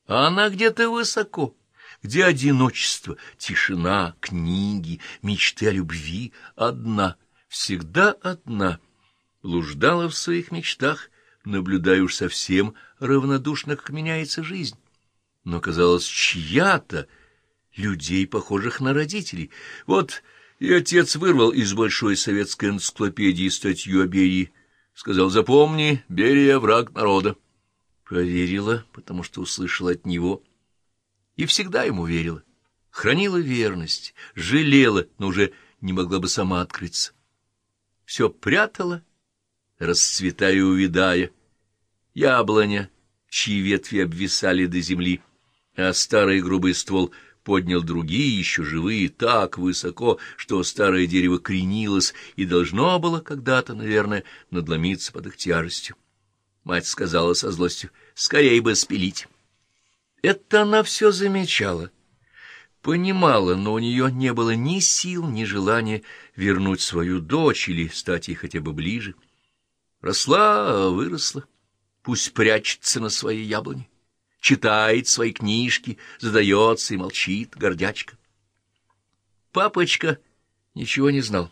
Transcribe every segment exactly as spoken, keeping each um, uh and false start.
А она где-то высоко, где одиночество, тишина, книги, мечты о любви, одна, всегда одна, блуждала в своих мечтах, наблюдая уж совсем равнодушно, как меняется жизнь. Но, казалось, чья-то, людей, похожих на родителей. Вот и отец вырвал из большой советской энциклопедии статью о Берии. Сказал: «Запомни, Берия — враг народа». Поверила, потому что услышала от него. И всегда ему верила. Хранила верность, жалела, но уже не могла бы сама открыться. Все прятала, расцветая и увядая. Яблоня, чьи ветви обвисали до земли, а старый грубый ствол поднял другие, еще живые, так высоко, что старое дерево кренилось и должно было когда-то, наверное, надломиться под их тяжестью. Мать сказала со злостью: «Скорей бы спилить». Это она все замечала, понимала, но у нее не было ни сил, ни желания вернуть свою дочь или стать ей хотя бы ближе. Росла, выросла, пусть прячется на своей яблоне, читает свои книжки, задается и молчит, гордячка. Папочка ничего не знал.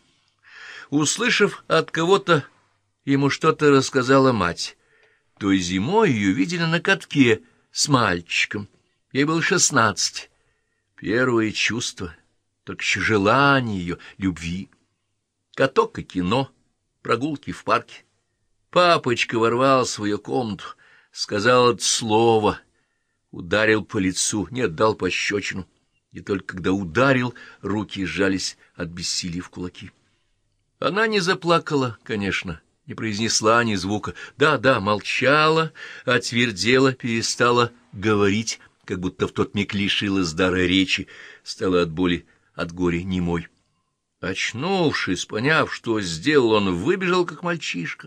Услышав от кого-то, ему что-то рассказала мать. Той зимой ее видели на катке с мальчиком. Ей было шестнадцать. Первое чувство, только еще желание ее, любви. Каток и кино, прогулки в парке. Папочка ворвал в свою комнату, сказал это слово, ударил по лицу, нет, дал пощечину. И только когда ударил, руки сжались от бессилия в кулаки. Она не заплакала, конечно, не произнесла ни звука. Да-да, молчала, отвердела, перестала говорить, как будто в тот миг лишилась дара речи, стала от боли, от горя немой. Очнувшись, поняв, что сделал, он выбежал, как мальчишка.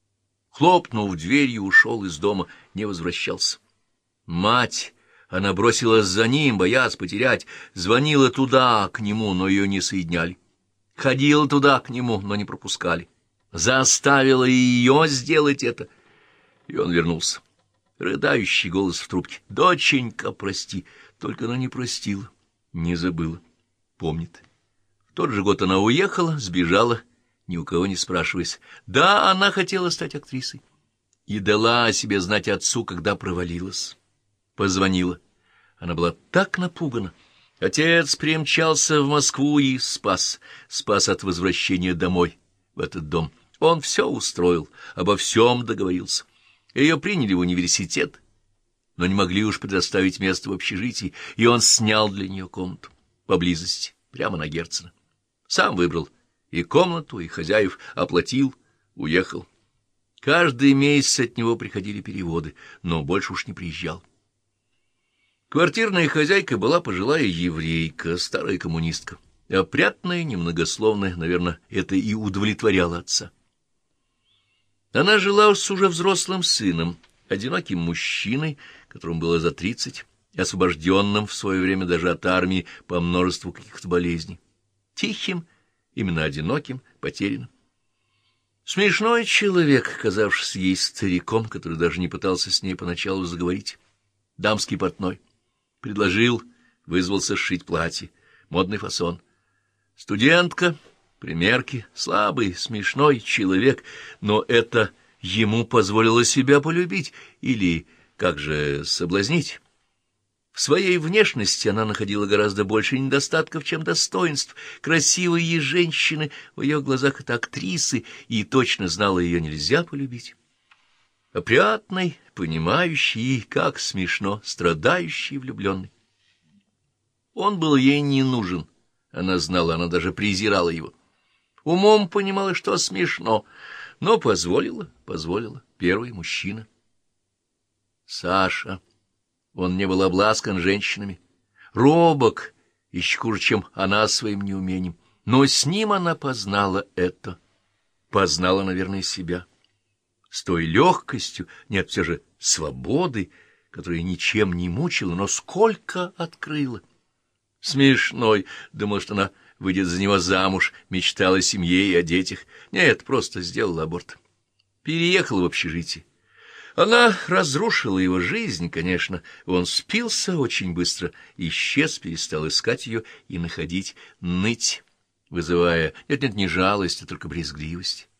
Хлопнув дверью, ушел из дома, не возвращался. Мать, она бросилась за ним, боясь потерять, звонила туда, к нему, но ее не соединяли. Ходила туда, к нему, но не пропускали. Заставила ее сделать это, и он вернулся. Рыдающий голос в трубке: «Доченька, прости». Только она не простила, не забыла, помнит. В тот же год она уехала, сбежала, ни у кого не спрашиваясь. Да, она хотела стать актрисой. И дала о себе знать отцу, когда провалилась. Позвонила. Она была так напугана. Отец примчался в Москву и спас. Спас от возвращения домой, в этот дом. Он все устроил, обо всем договорился. Ее приняли в университет, но не могли уж предоставить место в общежитии, и он снял для нее комнату поблизости, прямо на Герцена. Сам выбрал и комнату, и хозяев, оплатил, уехал. Каждый месяц от него приходили переводы, но больше уж не приезжал. Квартирная хозяйка была пожилая еврейка, старая коммунистка. Опрятная, немногословная, наверное, это и удовлетворяло отца. Она жила с уже взрослым сыном, одиноким мужчиной, которому было за тридцать, освобожденным в свое время даже от армии по множеству каких-то болезней. Тихим, именно одиноким, потерянным. Смешной человек, казавшийся ей стариком, который даже не пытался с ней поначалу заговорить. Дамский портной. Предложил, вызвался сшить платье. Модный фасон. Студентка, примерки, слабый, смешной человек, но это ему позволило себя полюбить или, как же, соблазнить. В своей внешности она находила гораздо больше недостатков, чем достоинств. Красивые женщины, в ее глазах это актрисы, и точно знала, ее нельзя полюбить. Опрятный, понимающий и, как смешно, страдающий влюбленный. Он был ей не нужен, она знала, она даже презирала его. Умом понимала, что смешно, но позволила, позволила, первый мужчина. Саша. Он не был обласкан женщинами, робок, еще хуже, чем она своим неумением. Но с ним она познала это, познала, наверное, себя. С той легкостью, нет, все же свободы, которая ничем не мучила, но сколько открыла. Смешной, думал, что она выйдет за него замуж, мечтала о семье и о детях. Нет, просто сделала аборт. Переехала в общежитие. Она разрушила его жизнь, конечно. Он спился очень быстро, исчез, перестал искать ее и находить, ныть, вызывая, нет-нет, не жалость, а только брезгливость.